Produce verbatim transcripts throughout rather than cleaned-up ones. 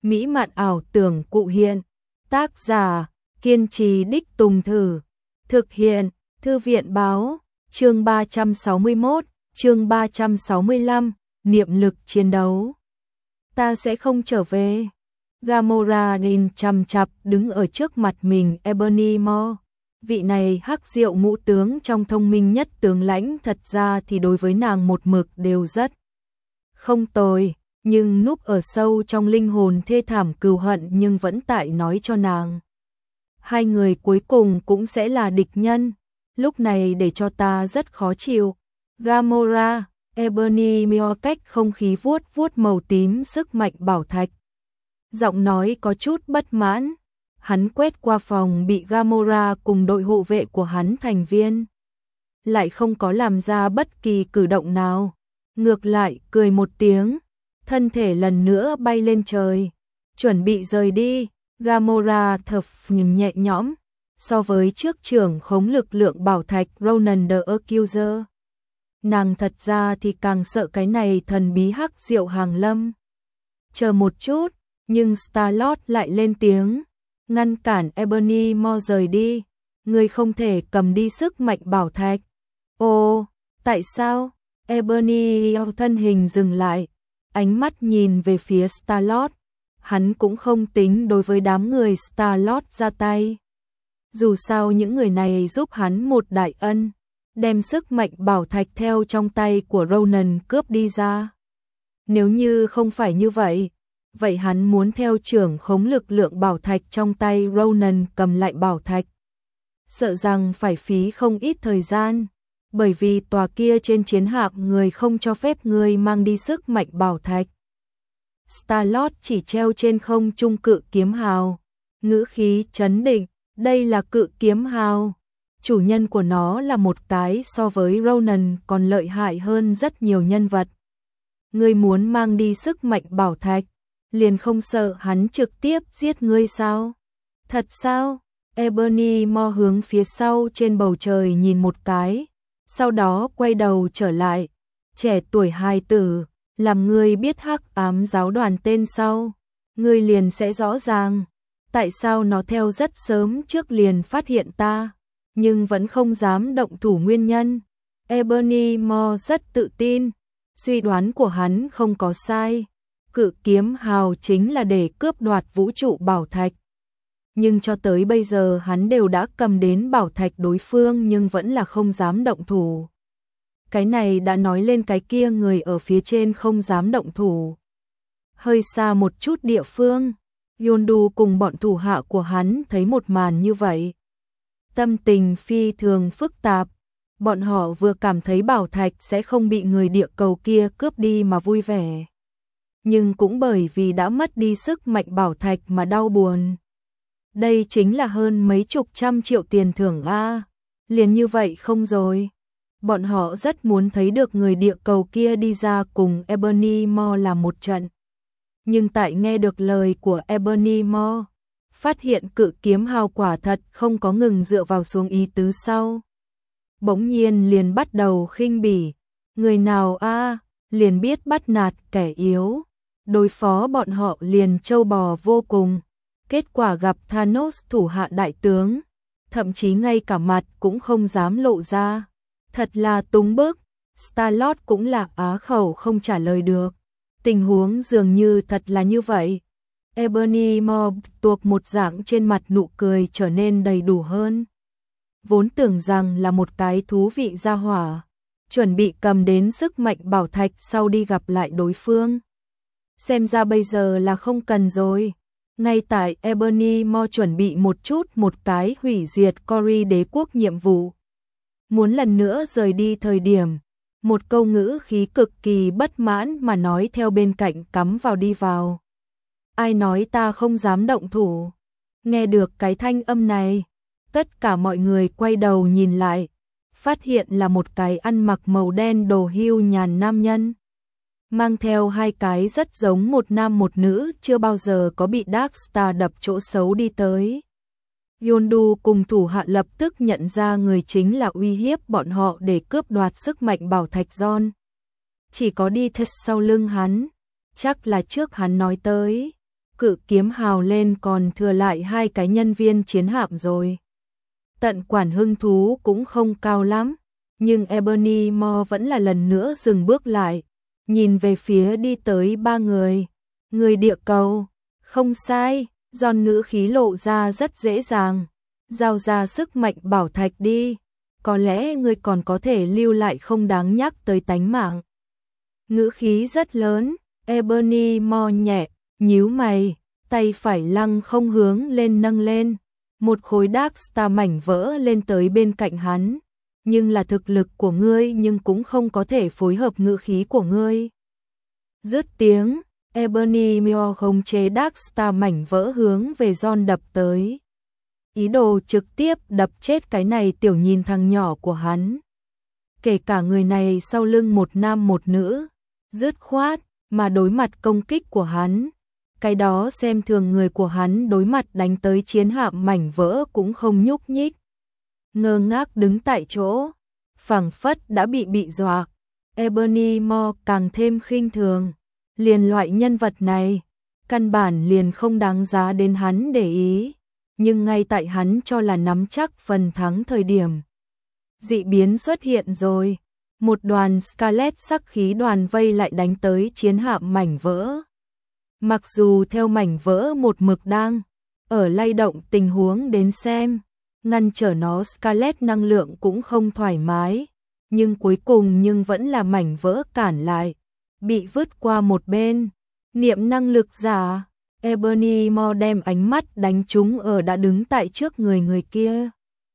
mỹ mạn ảo tưởng cụ hiện. Tác giả, kiên trì đích tùng thử. Thực hiện, Thư viện báo, chương ba trăm sáu mươi mốt, chương ba trăm sáu mươi lăm, niệm lực chiến đấu. Ta sẽ không trở về. Gamora nhìn chằm chằm đứng ở trước mặt mình Ebony Maw. Vị này hắc diệu ngũ tướng trong thông minh nhất tướng lãnh, thật ra thì đối với nàng một mực đều rất không tồi, nhưng núp ở sâu trong linh hồn thê thảm cừu hận nhưng vẫn tại nói cho nàng. Hai người cuối cùng cũng sẽ là địch nhân, lúc này để cho ta rất khó chịu. Gamora, Ebony Maw cách không khí vuốt vuốt màu tím sức mạnh bảo thạch. Giọng nói có chút bất mãn. Hắn quét qua phòng bị Gamora cùng đội hộ vệ của hắn thành viên. Lại không có làm ra bất kỳ cử động nào. Ngược lại cười một tiếng. Thân thể lần nữa bay lên trời. Chuẩn bị rời đi. Gamora thở nhẹ nhõm. So với trước trưởng khống lực lượng bảo thạch Ronan the Accuser. Nàng thật ra thì càng sợ cái này thần bí hắc diệu hàng lâm. Chờ một chút. Nhưng Star-Lord lại lên tiếng. Ngăn cản Ebony Maw rời đi. Người không thể cầm đi sức mạnh bảo thạch. Ồ, tại sao? Ebony Maw thân hình dừng lại. Ánh mắt nhìn về phía Star-Lord. Hắn cũng không tính đối với đám người Star-Lord ra tay. Dù sao những người này giúp hắn một đại ân. Đem sức mạnh bảo thạch theo trong tay của Ronan cướp đi ra. Nếu như không phải như vậy, vậy hắn muốn theo trưởng khống lực lượng bảo thạch trong tay Ronan cầm lại bảo thạch. Sợ rằng phải phí không ít thời gian, bởi vì tòa kia trên chiến hạm người không cho phép người mang đi sức mạnh bảo thạch. Star-Lord chỉ treo trên không trung cự kiếm hào, ngữ khí trấn định, đây là cự kiếm hào. Chủ nhân của nó là một cái so với Ronan còn lợi hại hơn rất nhiều nhân vật. Người muốn mang đi sức mạnh bảo thạch, liền không sợ hắn trực tiếp giết ngươi sao? Thật sao? Ebony Maw hướng phía sau trên bầu trời nhìn một cái, sau đó quay đầu trở lại. Trẻ tuổi hài tử, làm ngươi biết hắc ám giáo đoàn tên sau, ngươi liền sẽ rõ ràng. Tại sao nó theo rất sớm trước liền phát hiện ta, nhưng vẫn không dám động thủ nguyên nhân. Ebony Maw rất tự tin, suy đoán của hắn không có sai. Cự kiếm hào chính là để cướp đoạt vũ trụ bảo thạch. Nhưng cho tới bây giờ hắn đều đã cầm đến bảo thạch đối phương nhưng vẫn là không dám động thủ. Cái này đã nói lên cái kia người ở phía trên không dám động thủ. Hơi xa một chút địa phương, Yondu cùng bọn thủ hạ của hắn thấy một màn như vậy. Tâm tình phi thường phức tạp. Bọn họ vừa cảm thấy bảo thạch sẽ không bị người địa cầu kia cướp đi mà vui vẻ. Nhưng cũng bởi vì đã mất đi sức mạnh bảo thạch mà đau buồn. Đây chính là hơn mấy chục trăm triệu tiền thưởng a. Liền như vậy không rồi. Bọn họ rất muốn thấy được người địa cầu kia đi ra cùng Ebony Maw làm một trận. Nhưng tại nghe được lời của Ebony Maw, phát hiện cự kiếm hào quả thật không có ngừng dựa vào xuống ý tứ sau. Bỗng nhiên liền bắt đầu khinh bỉ. Người nào a liền biết bắt nạt kẻ yếu. Đối phó bọn họ liền trâu bò vô cùng. Kết quả gặp Thanos thủ hạ đại tướng, thậm chí ngay cả mặt cũng không dám lộ ra. Thật là túng bức. Star-Lord cũng là á khẩu không trả lời được. Tình huống dường như thật là như vậy. Ebony Maw tuộc một dạng trên mặt nụ cười trở nên đầy đủ hơn. Vốn tưởng rằng là một cái thú vị gia hỏa, chuẩn bị cầm đến sức mạnh bảo thạch sau đi gặp lại đối phương. Xem ra bây giờ là không cần rồi. Ngay tại Ebony Maw chuẩn bị một chút một cái hủy diệt Cory đế quốc nhiệm vụ. Muốn lần nữa rời đi thời điểm, một câu ngữ khí cực kỳ bất mãn mà nói theo bên cạnh cắm vào đi vào. Ai nói ta không dám động thủ? Nghe được cái thanh âm này, tất cả mọi người quay đầu nhìn lại, phát hiện là một cái ăn mặc màu đen đồ hưu nhàn nam nhân. Mang theo hai cái rất giống một nam một nữ chưa bao giờ có bị Darkstar đập chỗ xấu đi tới. Yondu cùng thủ hạ lập tức nhận ra người chính là uy hiếp bọn họ để cướp đoạt sức mạnh bảo thạch John. Chỉ có đi theo sau lưng hắn, chắc là trước hắn nói tới. cự kiếm hào lên còn thừa lại hai cái nhân viên chiến hạm rồi. Tận quản hưng thú cũng không cao lắm, nhưng Ebony Maw vẫn là lần nữa dừng bước lại, nhìn về phía đi tới ba người. Người địa cầu, không sai, Giòn ngữ khí lộ ra rất dễ dàng. Giao ra sức mạnh bảo thạch đi, có lẽ ngươi còn có thể lưu lại không đáng nhắc tới tánh mạng. Ngữ khí rất lớn, Ebony Maw nhẹ, nhíu mày, tay phải lăng không hướng lên nâng lên. Một khối Dark Star mảnh vỡ lên tới bên cạnh hắn. Nhưng là thực lực của ngươi nhưng cũng không có thể phối hợp ngữ khí của ngươi. Dứt tiếng, Ebony Maw khống chế Dark Star mảnh vỡ hướng về John đập tới. Ý đồ trực tiếp đập chết cái này tiểu nhìn thằng nhỏ của hắn. Kể cả người này sau lưng một nam một nữ, dứt khoát, mà đối mặt công kích của hắn. Cái đó xem thường người của hắn đối mặt đánh tới chiến hạm mảnh vỡ cũng không nhúc nhích. Ngơ ngác đứng tại chỗ, phảng phất đã bị bị dọa. Ebony Maw càng thêm khinh thường. Liền loại nhân vật này, căn bản liền không đáng giá đến hắn để ý. Nhưng ngay tại hắn cho là nắm chắc phần thắng thời điểm, dị biến xuất hiện rồi. Một đoàn Scarlet sắc khí đoàn vây lại đánh tới chiến hạm mảnh vỡ. Mặc dù theo mảnh vỡ một mực đang ở lay động tình huống đến xem, ngăn trở nó Scarlet năng lượng cũng không thoải mái, nhưng cuối cùng nhưng vẫn là mảnh vỡ cản lại, bị vứt qua một bên. Niệm năng lực giả, Ebony Maw đem ánh mắt đánh trúng ở đã đứng tại trước người người kia.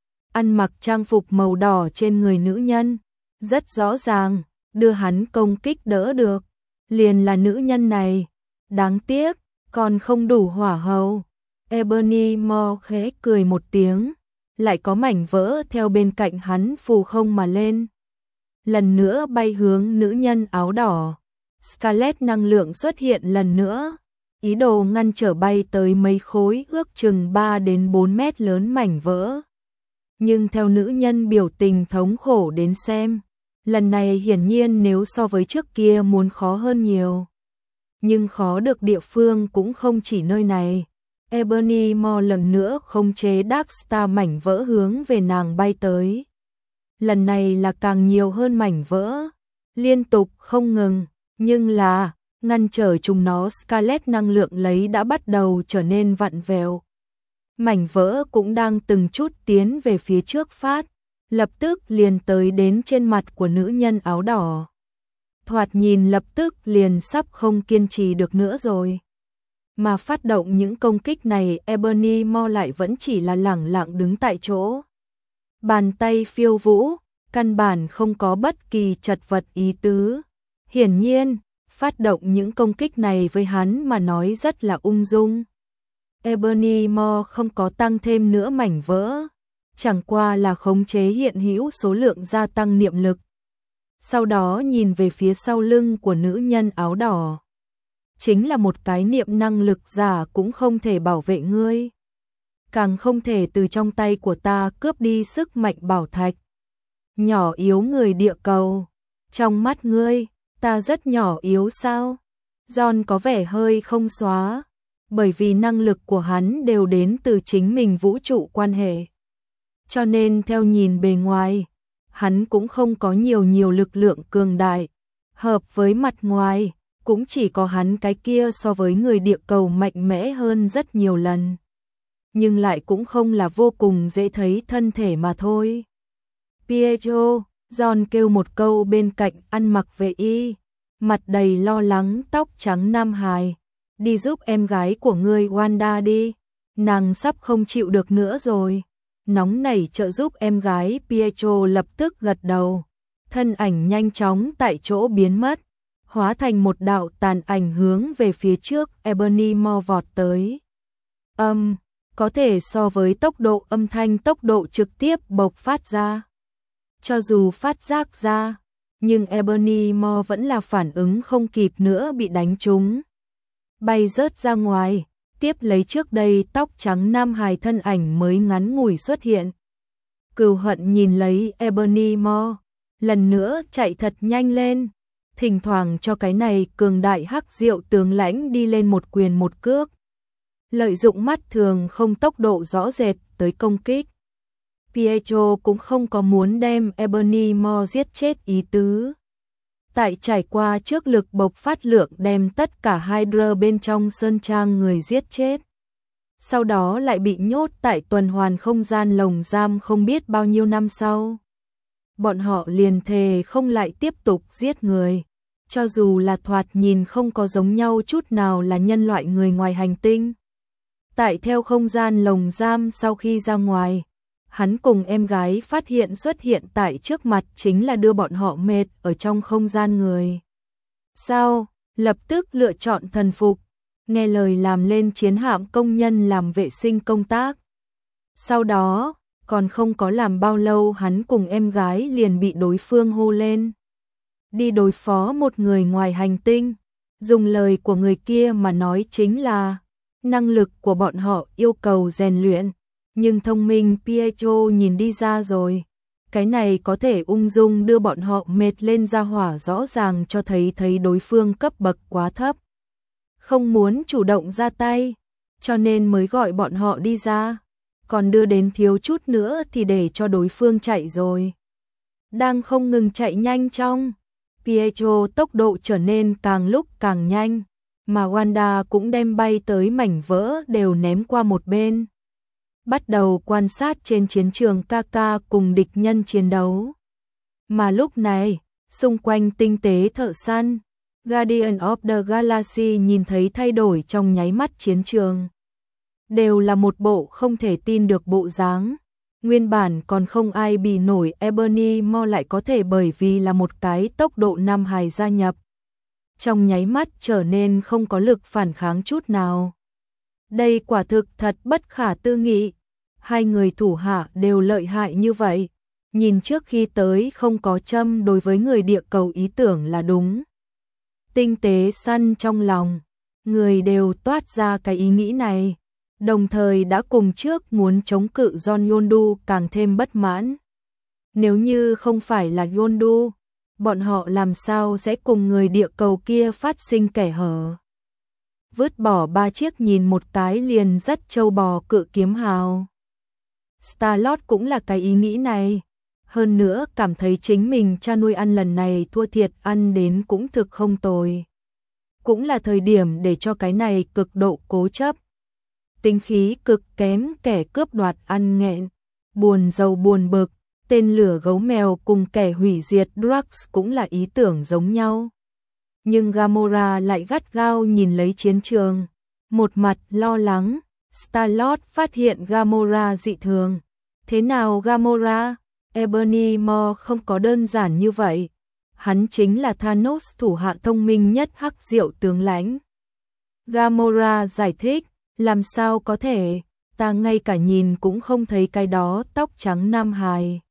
Ăn mặc trang phục màu đỏ trên người nữ nhân, rất rõ ràng, đưa hắn công kích đỡ được, liền là nữ nhân này. Đáng tiếc, còn không đủ hỏa hầu. Ebony Maw khẽ cười một tiếng, lại có mảnh vỡ theo bên cạnh hắn phù không mà lên. Lần nữa bay hướng nữ nhân áo đỏ. Scarlet năng lượng xuất hiện lần nữa, ý đồ ngăn trở bay tới mấy khối ước chừng ba đến bốn mét lớn mảnh vỡ. Nhưng theo nữ nhân biểu tình thống khổ đến xem, lần này hiển nhiên nếu so với trước kia muốn khó hơn nhiều. Nhưng khó được địa phương cũng không chỉ nơi này. Ebony Maw lần nữa khống chế Dark Star mảnh vỡ hướng về nàng bay tới. Lần này là càng nhiều hơn mảnh vỡ, liên tục không ngừng, nhưng là ngăn trở chúng nó Scarlet năng lượng lấy đã bắt đầu trở nên vặn vẹo. Mảnh vỡ cũng đang từng chút tiến về phía trước phát, lập tức liền tới đến trên mặt của nữ nhân áo đỏ. Thoạt nhìn lập tức liền sắp không kiên trì được nữa rồi. Mà phát động những công kích này Ebony Maw lại vẫn chỉ là lẳng lặng đứng tại chỗ. Bàn tay phiêu vũ, căn bản không có bất kỳ chật vật ý tứ. Hiển nhiên, phát động những công kích này với hắn mà nói rất là ung dung. Ebony Maw không có tăng thêm nữa mảnh vỡ, chẳng qua là khống chế hiện hữu số lượng gia tăng niệm lực. Sau đó nhìn về phía sau lưng của nữ nhân áo đỏ. Chính là một cái niệm năng lực giả cũng không thể bảo vệ ngươi. Càng không thể từ trong tay của ta cướp đi sức mạnh bảo thạch. Nhỏ yếu người địa cầu. Trong mắt ngươi, ta rất nhỏ yếu sao? John có vẻ hơi không xóa. Bởi vì năng lực của hắn đều đến từ chính mình vũ trụ quan hệ. Cho nên theo nhìn bề ngoài, hắn cũng không có nhiều nhiều lực lượng cường đại. Hợp với mặt ngoài, cũng chỉ có hắn cái kia so với người địa cầu mạnh mẽ hơn rất nhiều lần. Nhưng lại cũng không là vô cùng dễ thấy thân thể mà thôi. Pietro, John kêu một câu bên cạnh ăn mặc vệ y, mặt đầy lo lắng tóc trắng nam hài. Đi giúp em gái của ngươi Wanda đi, nàng sắp không chịu được nữa rồi. Nóng nảy trợ giúp em gái. Pietro lập tức gật đầu, thân ảnh nhanh chóng tại chỗ biến mất, hóa thành một đạo tàn ảnh hướng về phía trước Ebony Maw vọt tới. Âm, um, có thể so với tốc độ âm thanh tốc độ trực tiếp bộc phát ra. Cho dù phát giác ra, nhưng Ebony Maw vẫn là phản ứng không kịp nữa bị đánh trúng. Bay rớt ra ngoài, tiếp lấy trước đây tóc trắng nam hài thân ảnh mới ngắn ngủi xuất hiện. Cừu hận nhìn lấy Ebony Maw, lần nữa chạy thật nhanh lên, thỉnh thoảng cho cái này cường đại hắc diệu tướng lãnh đi lên một quyền một cước, lợi dụng mắt thường không tốc độ rõ rệt tới công kích. Pietro cũng không có muốn đem Ebony Maw giết chết ý tứ. Tại trải qua trước lực bộc phát lượng đem tất cả Hydra bên trong sơn trang người giết chết. Sau đó lại bị nhốt tại tuần hoàn không gian lồng giam không biết bao nhiêu năm sau. Bọn họ liền thề không lại tiếp tục giết người. Cho dù là thoạt nhìn không có giống nhau chút nào là nhân loại người ngoài hành tinh. Tại theo không gian lồng giam sau khi ra ngoài, hắn cùng em gái phát hiện xuất hiện tại trước mặt chính là đưa bọn họ mệt ở trong không gian người. Sau, lập tức lựa chọn thần phục, nghe lời làm lên chiến hạm công nhân làm vệ sinh công tác. Sau đó, còn không có làm bao lâu hắn cùng em gái liền bị đối phương hô lên. Đi đối phó một người ngoài hành tinh, dùng lời của người kia mà nói chính là năng lực của bọn họ yêu cầu rèn luyện, nhưng thông minh Pietro nhìn đi ra rồi. Cái này có thể ung dung đưa bọn họ mệt lên ra hỏa rõ ràng cho thấy thấy đối phương cấp bậc quá thấp. Không muốn chủ động ra tay, cho nên mới gọi bọn họ đi ra. Còn đưa đến thiếu chút nữa thì để cho đối phương chạy rồi. Đang không ngừng chạy nhanh trong, Pietro tốc độ trở nên càng lúc càng nhanh, mà Wanda cũng đem bay tới mảnh vỡ đều ném qua một bên. Bắt đầu quan sát trên chiến trường Kaka cùng địch nhân chiến đấu. Mà lúc này, xung quanh tinh tế thợ săn, Guardian of the Galaxy nhìn thấy thay đổi trong nháy mắt chiến trường. Đều là một bộ không thể tin được bộ dáng. Nguyên bản còn không ai bì nổi Ebony Maw lại có thể bởi vì là một cái tốc độ nam hài gia nhập. Trong nháy mắt trở nên không có lực phản kháng chút nào. Đây quả thực thật bất khả tư nghị. Hai người thủ hạ đều lợi hại như vậy. Nhìn trước khi tới không có châm đối với người địa cầu ý tưởng là đúng. Tinh tế săn trong lòng, người đều toát ra cái ý nghĩ này. Đồng thời đã cùng trước muốn chống cự John Yondu càng thêm bất mãn. Nếu như không phải là Yondu, bọn họ làm sao sẽ cùng người địa cầu kia phát sinh kẻ hở. Vứt bỏ ba chiếc nhìn một cái liền rất trâu bò cự kiếm hào. Star-Lord cũng là cái ý nghĩ này. Hơn nữa cảm thấy chính mình cha nuôi ăn lần này thua thiệt ăn đến cũng thực không tồi. Cũng là thời điểm để cho cái này cực độ cố chấp. Tính khí cực kém kẻ cướp đoạt ăn nghẹn, buồn giàu buồn bực, tên lửa gấu mèo cùng kẻ hủy diệt Drax cũng là ý tưởng giống nhau. Nhưng Gamora lại gắt gao nhìn lấy chiến trường, một mặt lo lắng. Star-Lord phát hiện Gamora dị thường. Thế nào Gamora? Ebony Maw không có đơn giản như vậy. Hắn chính là Thanos thủ hạ thông minh nhất hắc diệu tướng lãnh. Gamora giải thích, làm sao có thể, ta ngay cả nhìn cũng không thấy cái đó tóc trắng nam hài.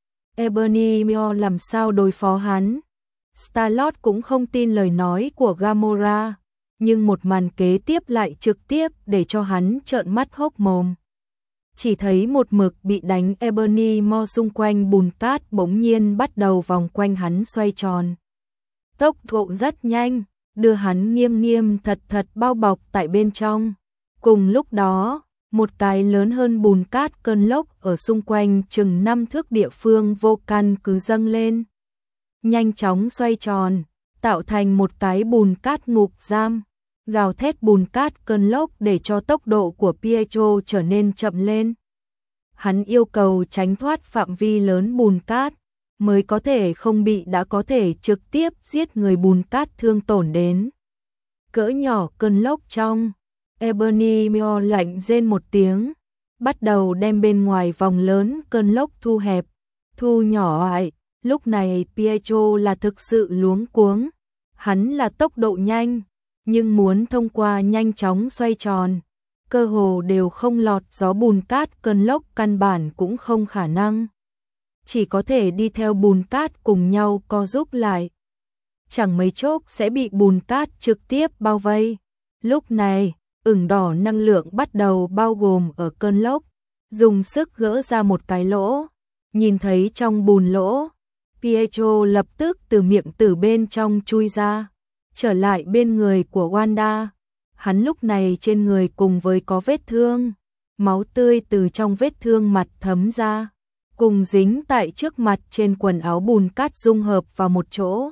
Ebony Maw làm sao đối phó hắn? Star-Lord cũng không tin lời nói của Gamora, nhưng một màn kế tiếp lại trực tiếp để cho hắn trợn mắt hốc mồm. Chỉ thấy một mực bị đánh Ebony Maw xung quanh bùn cát bỗng nhiên bắt đầu vòng quanh hắn xoay tròn. Tốc độ rất nhanh, đưa hắn nghiêm nghiêm thật thật bao bọc tại bên trong. Cùng lúc đó, một cái lớn hơn bùn cát cơn lốc ở xung quanh chừng năm thước địa phương vô căn cứ dâng lên. Nhanh chóng xoay tròn, tạo thành một cái bùn cát ngục giam. Gào thét bùn cát cơn lốc để cho tốc độ của Pietro trở nên chậm lên. Hắn yêu cầu tránh thoát phạm vi lớn bùn cát, mới có thể không bị đã có thể trực tiếp giết người bùn cát thương tổn đến. Cỡ nhỏ cơn lốc trong, Ebony Maw lạnh rên một tiếng, bắt đầu đem bên ngoài vòng lớn cơn lốc thu hẹp, thu nhỏ lại. Lúc này Pietro là thực sự luống cuống, hắn là tốc độ nhanh, nhưng muốn thông qua nhanh chóng xoay tròn, cơ hồ đều không lọt gió bùn cát cơn lốc căn bản cũng không khả năng. Chỉ có thể đi theo bùn cát cùng nhau co giúp lại. Chẳng mấy chốc sẽ bị bùn cát trực tiếp bao vây. Lúc này, ửng đỏ năng lượng bắt đầu bao gồm ở cơn lốc, dùng sức gỡ ra một cái lỗ. Nhìn thấy trong bùn lỗ, Pietro lập tức từ miệng từ bên trong chui ra, trở lại bên người của Wanda. hắn lúc này trên người cùng với có vết thương, máu tươi từ trong vết thương mặt thấm ra, cùng dính tại trước mặt trên quần áo bùn cát dung hợp vào một chỗ.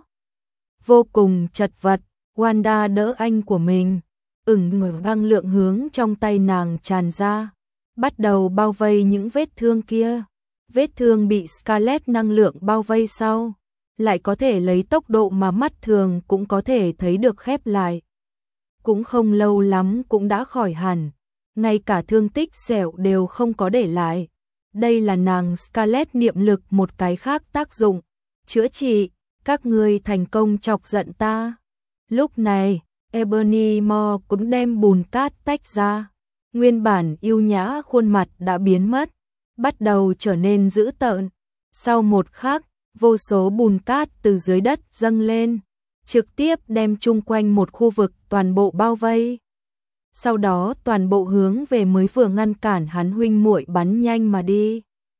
Vô cùng chật vật, Wanda đỡ anh của mình, ửng ngửa năng lượng hướng trong tay nàng tràn ra, bắt đầu bao vây những vết thương kia. Vết thương bị Scarlet năng lượng bao vây sau, lại có thể lấy tốc độ mà mắt thường cũng có thể thấy được khép lại. Cũng không lâu lắm cũng đã khỏi hẳn, ngay cả thương tích sẹo đều không có để lại. Đây là nàng Scarlet niệm lực một cái khác tác dụng, chữa trị, các ngươi thành công chọc giận ta. Lúc này, Ebony Maw cũng đem bùn cát tách ra, nguyên bản yêu nhã khuôn mặt đã biến mất, bắt đầu trở nên dữ tợn. Sau một khắc, vô số bùn cát từ dưới đất dâng lên, trực tiếp đem chung quanh một khu vực toàn bộ bao vây. Sau đó toàn bộ hướng về mới vừa ngăn cản hắn huynh muội bắn nhanh mà đi.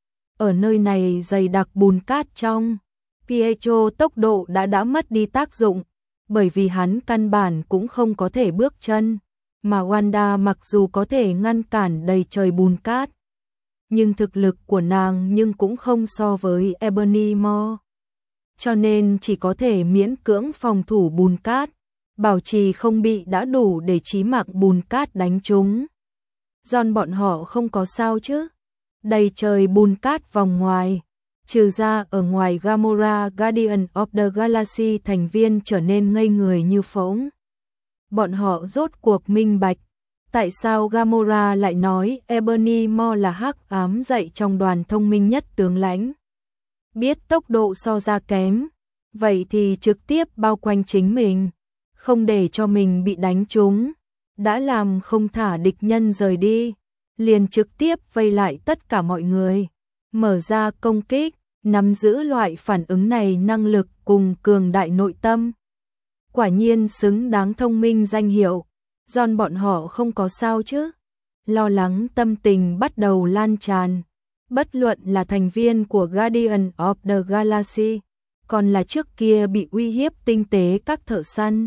Ở nơi này dày đặc bùn cát trong, Pietro tốc độ đã đã mất đi tác dụng, bởi vì hắn căn bản cũng không có thể bước chân, mà Wanda mặc dù có thể ngăn cản đầy trời bùn cát, nhưng thực lực của nàng nhưng cũng không so với Ebony Maw, cho nên chỉ có thể miễn cưỡng phòng thủ bùn cát, bảo trì không bị đã đủ để chí mạng bùn cát đánh trúng. John bọn họ không có sao chứ? Đầy trời bùn cát vòng ngoài, trừ ra ở ngoài Gamora Guardian of the Galaxy thành viên trở nên ngây người như phỗng. Bọn họ rốt cuộc minh bạch, tại sao Gamora lại nói Ebony Maw là hắc ám dạy trong đoàn thông minh nhất tướng lãnh. Biết tốc độ so ra kém, vậy thì trực tiếp bao quanh chính mình, không để cho mình bị đánh trúng, đã làm không thả địch nhân rời đi, liền trực tiếp vây lại tất cả mọi người, mở ra công kích, nắm giữ loại phản ứng này năng lực cùng cường đại nội tâm. Quả nhiên xứng đáng thông minh danh hiệu. John bọn họ không có sao chứ? Lo lắng tâm tình bắt đầu lan tràn. Bất luận là thành viên của Guardian of the Galaxy, còn là trước kia bị uy hiếp tinh tế các thợ săn,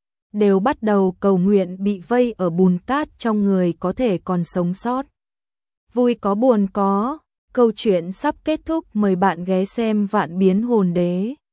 đều bắt đầu cầu nguyện bị vây ở bùn cát trong người có thể còn sống sót. Vui có buồn có, câu chuyện sắp kết thúc, mời bạn ghé xem Vạn Biến Hồn Đế.